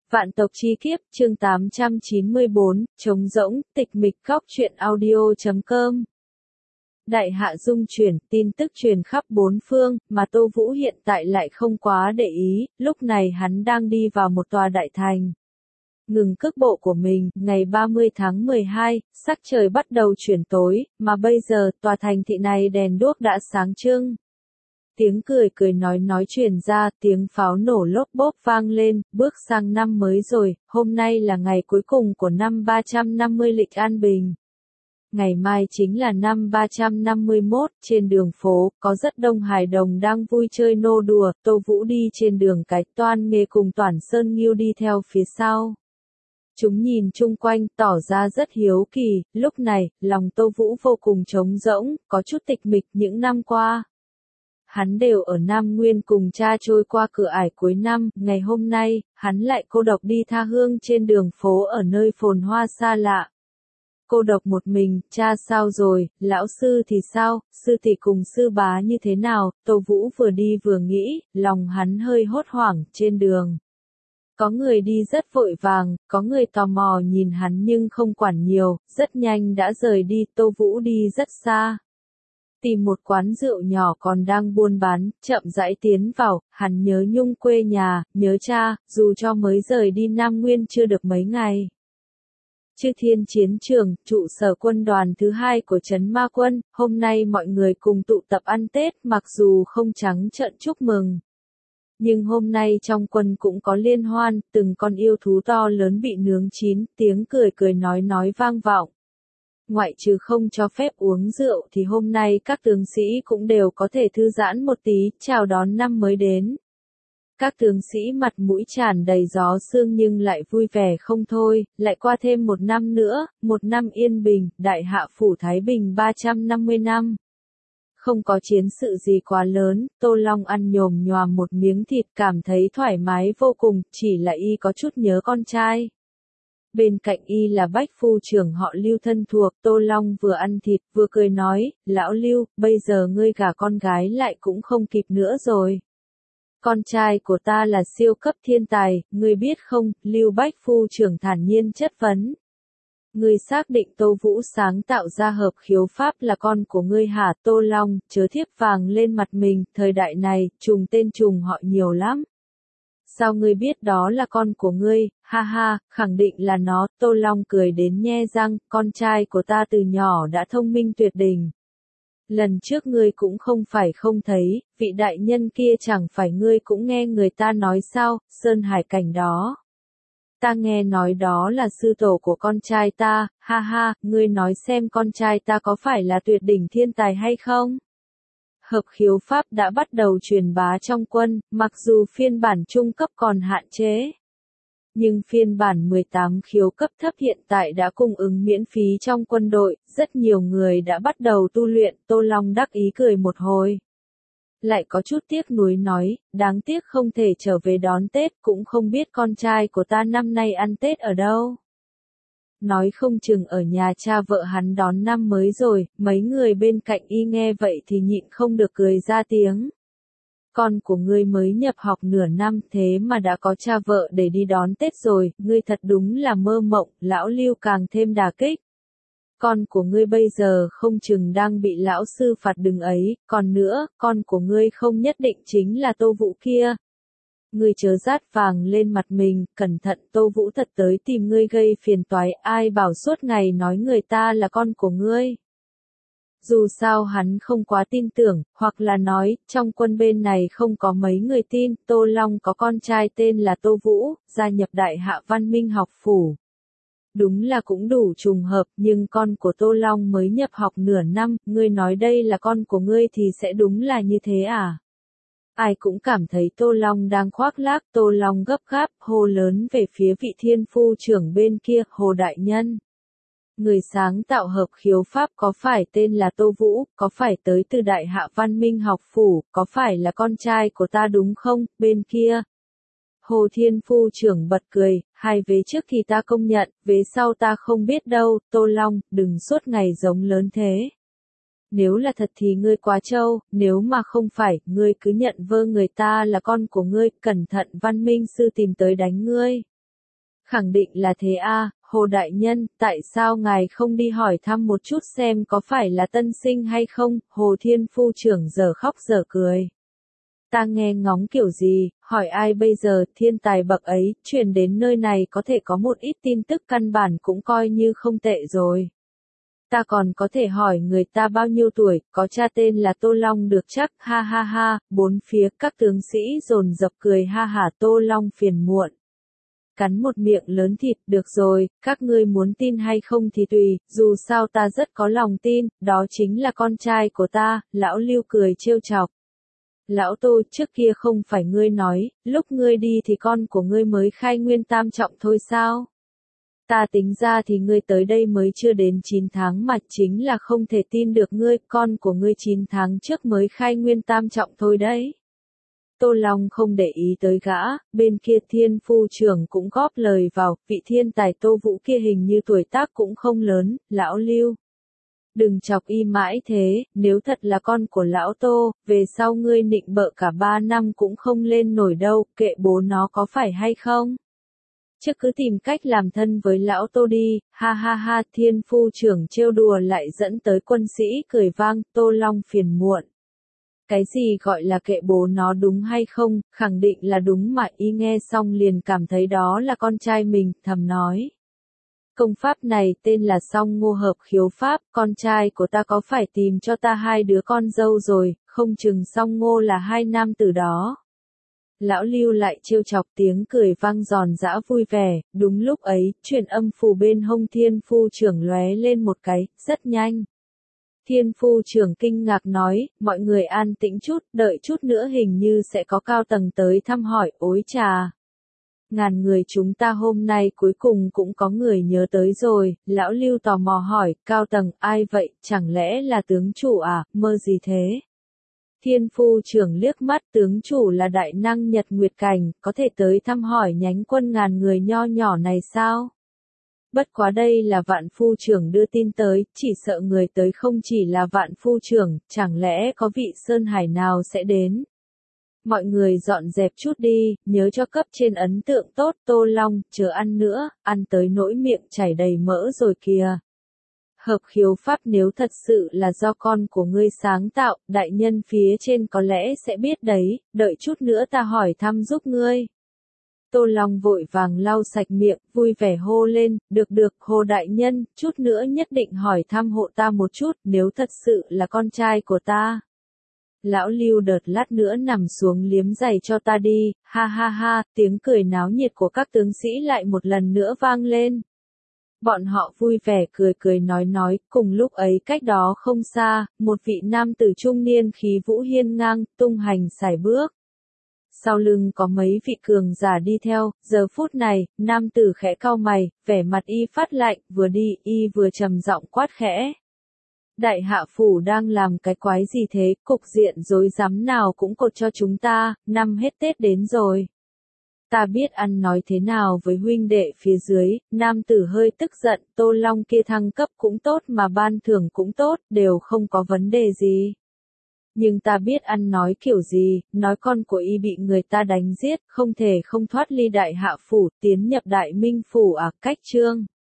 Vạn tộc chi kiếp, chương 894, trống rỗng, tịch mịch góc truyện audio.com. Đại hạ dung chuyển, tin tức truyền khắp bốn phương, mà Tô Vũ hiện tại lại không quá để ý, lúc này hắn đang đi vào một tòa đại thành. Ngừng cước bộ của mình, ngày 30 tháng 12, sắc trời bắt đầu chuyển tối, mà bây giờ tòa thành thị này đèn đuốc đã sáng trưng. Tiếng cười nói truyền ra, tiếng pháo nổ lốp bốp vang lên, bước sang năm mới rồi, hôm nay là ngày cuối cùng của năm 350 lịch An Bình. Ngày mai chính là năm 351, trên đường phố, có rất đông hài đồng đang vui chơi nô đùa, Tô Vũ đi trên đường cái, Toan Nghê cùng Toản Sơn Nghiêu đi theo phía sau. Chúng nhìn chung quanh, tỏ ra rất hiếu kỳ, lúc này, lòng Tô Vũ vô cùng trống rỗng, có chút tịch mịch những năm qua. Hắn đều ở Nam Nguyên cùng cha trôi qua cửa ải cuối năm, ngày hôm nay, hắn lại cô độc đi tha hương trên đường phố ở nơi phồn hoa xa lạ. Cô độc một mình, cha sao rồi, lão sư thì sao, sư tỷ cùng sư bá như thế nào, Tô Vũ vừa đi vừa nghĩ, lòng hắn hơi hốt hoảng trên đường. Có người đi rất vội vàng, có người tò mò nhìn hắn nhưng không quản nhiều, rất nhanh đã rời đi, Tô Vũ đi rất xa. Tìm một quán rượu nhỏ còn đang buôn bán, chậm rãi tiến vào, hắn nhớ nhung quê nhà, nhớ cha, dù cho mới rời đi Nam Nguyên chưa được mấy ngày. Chư Thiên chiến trường, trụ sở quân đoàn thứ 2 của Trấn Ma Quân, hôm nay mọi người cùng tụ tập ăn Tết mặc dù không trắng trợn chúc mừng. Nhưng hôm nay trong quân cũng có liên hoan, từng con yêu thú to lớn bị nướng chín, tiếng cười nói vang vọng. Ngoại trừ không cho phép uống rượu thì hôm nay các tướng sĩ cũng đều có thể thư giãn một tí, chào đón năm mới đến. Các tướng sĩ mặt mũi tràn đầy gió sương nhưng lại vui vẻ không thôi, lại qua thêm một năm nữa, một năm yên bình, đại hạ phủ Thái Bình 350 năm. Không có chiến sự gì quá lớn, Tô Long ăn nhồm nhoàm một miếng thịt cảm thấy thoải mái vô cùng, chỉ là y có chút nhớ con trai. Bên cạnh y là Bách phu trưởng họ Lưu thân thuộc, Tô Long vừa ăn thịt vừa cười nói, lão Lưu, bây giờ ngươi gả con gái lại cũng không kịp nữa rồi. Con trai của ta là siêu cấp thiên tài, ngươi biết không, Lưu Bách phu trưởng thản nhiên chất vấn. Ngươi xác định Tô Vũ sáng tạo ra hợp khiếu pháp là con của ngươi hả? Tô Long, chớ thiếp vàng lên mặt mình, thời đại này, trùng tên trùng họ nhiều lắm. Sao ngươi biết đó là con của ngươi, ha ha, khẳng định là nó, Tô Long cười đến nhe răng, con trai của ta từ nhỏ đã thông minh tuyệt đỉnh. Lần trước ngươi cũng không phải không thấy, vị đại nhân kia chẳng phải ngươi cũng nghe người ta nói sao, Sơn Hải Cảnh đó. Ta nghe nói đó là sư tổ của con trai ta, ha ha, ngươi nói xem con trai ta có phải là tuyệt đỉnh thiên tài hay không? Hợp khiếu pháp đã bắt đầu truyền bá trong quân, mặc dù phiên bản trung cấp còn hạn chế. Nhưng phiên bản 18 khiếu cấp thấp hiện tại đã cung ứng miễn phí trong quân đội, rất nhiều người đã bắt đầu tu luyện, Tô Long đắc ý cười một hồi. Lại có chút tiếc nuối nói, đáng tiếc không thể trở về đón Tết, cũng không biết con trai của ta năm nay ăn Tết ở đâu. Nói không chừng ở nhà cha vợ hắn đón năm mới rồi, mấy người bên cạnh y nghe vậy thì nhịn không được cười ra tiếng. Con của ngươi mới nhập học nửa năm thế mà đã có cha vợ để đi đón Tết rồi, ngươi thật đúng là mơ mộng, lão Lưu càng thêm đả kích. Con của ngươi bây giờ không chừng đang bị lão sư phạt đừng ấy, còn nữa, con của ngươi không nhất định chính là Tô Vũ kia. Ngươi chớ rát vàng lên mặt mình, cẩn thận Tô Vũ thật tới tìm ngươi gây phiền toái, ai bảo suốt ngày nói người ta là con của ngươi. Dù sao hắn không quá tin tưởng, hoặc là nói, trong quân bên này không có mấy người tin, Tô Long có con trai tên là Tô Vũ, gia nhập Đại Hạ Văn Minh học phủ. Đúng là cũng đủ trùng hợp, nhưng con của Tô Long mới nhập học nửa năm, ngươi nói đây là con của ngươi thì sẽ đúng là như thế à? Ai cũng cảm thấy Tô Long đang khoác lác, Tô Long gấp gáp, hô lớn về phía vị thiên phu trưởng bên kia, Hồ Đại Nhân. Người sáng tạo hợp khiếu pháp có phải tên là Tô Vũ, có phải tới từ Đại Hạ Văn Minh học phủ, có phải là con trai của ta đúng không, bên kia? Hồ Thiên Phu trưởng bật cười, hai vế trước thì ta công nhận, vế sau ta không biết đâu, Tô Long, đừng suốt ngày giống lớn thế. Nếu là thật thì ngươi quá trâu, nếu mà không phải, ngươi cứ nhận vơ người ta là con của ngươi, cẩn thận Văn Minh sư tìm tới đánh ngươi. Khẳng định là thế a, Hồ Đại Nhân, tại sao ngài không đi hỏi thăm một chút xem có phải là tân sinh hay không, Hồ Thiên Phu trưởng giờ khóc giờ cười. Ta nghe ngóng kiểu gì, hỏi ai bây giờ, thiên tài bậc ấy, truyền đến nơi này có thể có một ít tin tức căn bản cũng coi như không tệ rồi. Ta còn có thể hỏi người ta bao nhiêu tuổi, có cha tên là Tô Long được chắc, ha ha ha, bốn phía các tướng sĩ dồn dập cười ha hả Tô Long phiền muộn. Cắn một miệng lớn thịt, được rồi, các ngươi muốn tin hay không thì tùy, dù sao ta rất có lòng tin, đó chính là con trai của ta, lão Lưu cười trêu chọc. Lão Tô, trước kia không phải ngươi nói, lúc ngươi đi thì con của ngươi mới khai nguyên tam trọng thôi sao? Ta tính ra thì ngươi tới đây mới chưa đến 9 tháng mà chính là không thể tin được ngươi, con của ngươi 9 tháng trước mới khai nguyên tam trọng thôi đấy. Tô Long không để ý tới gã, bên kia Thiên Phu trưởng cũng góp lời vào, vị thiên tài Tô Vũ kia hình như tuổi tác cũng không lớn, lão Lưu. Đừng chọc y mãi thế, nếu thật là con của lão Tô, về sau ngươi nịnh bợ cả 3 năm cũng không lên nổi đâu, kệ bố nó có phải hay không? Chứ cứ tìm cách làm thân với lão Tô đi, ha ha ha, Thiên Phu trưởng trêu đùa lại dẫn tới quân sĩ cười vang, Tô Long phiền muộn. Cái gì gọi là kệ bố nó đúng hay không, khẳng định là đúng mà y nghe xong liền cảm thấy đó là con trai mình, thầm nói. Công pháp này tên là Song Ngô Hợp Khiếu Pháp, con trai của ta có phải tìm cho ta 2 đứa con dâu rồi, không chừng Song Ngô là 2 nam tử đó. Lão Lưu lại trêu chọc tiếng cười vang giòn giã vui vẻ, đúng lúc ấy, truyền âm phù bên hông Thiên Phu trưởng lóe lên một cái, rất nhanh. Thiên Phu trưởng kinh ngạc nói, mọi người an tĩnh chút, đợi chút nữa hình như sẽ có cao tầng tới thăm hỏi, ối chà. Ngàn người chúng ta hôm nay cuối cùng cũng có người nhớ tới rồi, lão Lưu tò mò hỏi, cao tầng, ai vậy, chẳng lẽ là tướng chủ à, mơ gì thế? Thiên Phu trưởng liếc mắt, tướng chủ là đại năng Nhật Nguyệt Cảnh, có thể tới thăm hỏi nhánh quân ngàn người nho nhỏ này sao? Bất quá đây là Vạn Phu trưởng đưa tin tới, chỉ sợ người tới không chỉ là Vạn Phu trưởng, chẳng lẽ có vị Sơn Hải nào sẽ đến? Mọi người dọn dẹp chút đi, nhớ cho cấp trên ấn tượng tốt, Tô Long, chờ ăn nữa, ăn tới nỗi miệng chảy đầy mỡ rồi kìa. Hợp khiếu pháp nếu thật sự là do con của ngươi sáng tạo, đại nhân phía trên có lẽ sẽ biết đấy, đợi chút nữa ta hỏi thăm giúp ngươi. Tô Long vội vàng lau sạch miệng, vui vẻ hô lên, được, Hồ Đại Nhân, chút nữa nhất định hỏi thăm hộ ta một chút, nếu thật sự là con trai của ta. Lão Lưu đợt lát nữa nằm xuống liếm giày cho ta đi, ha ha ha, tiếng cười náo nhiệt của các tướng sĩ lại một lần nữa vang lên. Bọn họ vui vẻ cười nói, cùng lúc ấy cách đó không xa, một vị nam tử trung niên khí vũ hiên ngang, tung hành sải bước. Sau lưng có mấy vị cường giả đi theo, giờ phút này, nam tử khẽ cau mày, vẻ mặt y phát lạnh, vừa đi, y vừa trầm giọng quát khẽ. Đại hạ phủ đang làm cái quái gì thế, cục diện rối rắm nào cũng cột cho chúng ta, năm hết Tết đến rồi. Ta biết ăn nói thế nào với huynh đệ phía dưới, nam tử hơi tức giận, Tô Long kia thăng cấp cũng tốt mà ban thưởng cũng tốt, đều không có vấn đề gì. Nhưng ta biết ăn nói kiểu gì, nói con của y bị người ta đánh giết, không thể không thoát ly đại hạ phủ, tiến nhập đại minh phủ à, cách chương.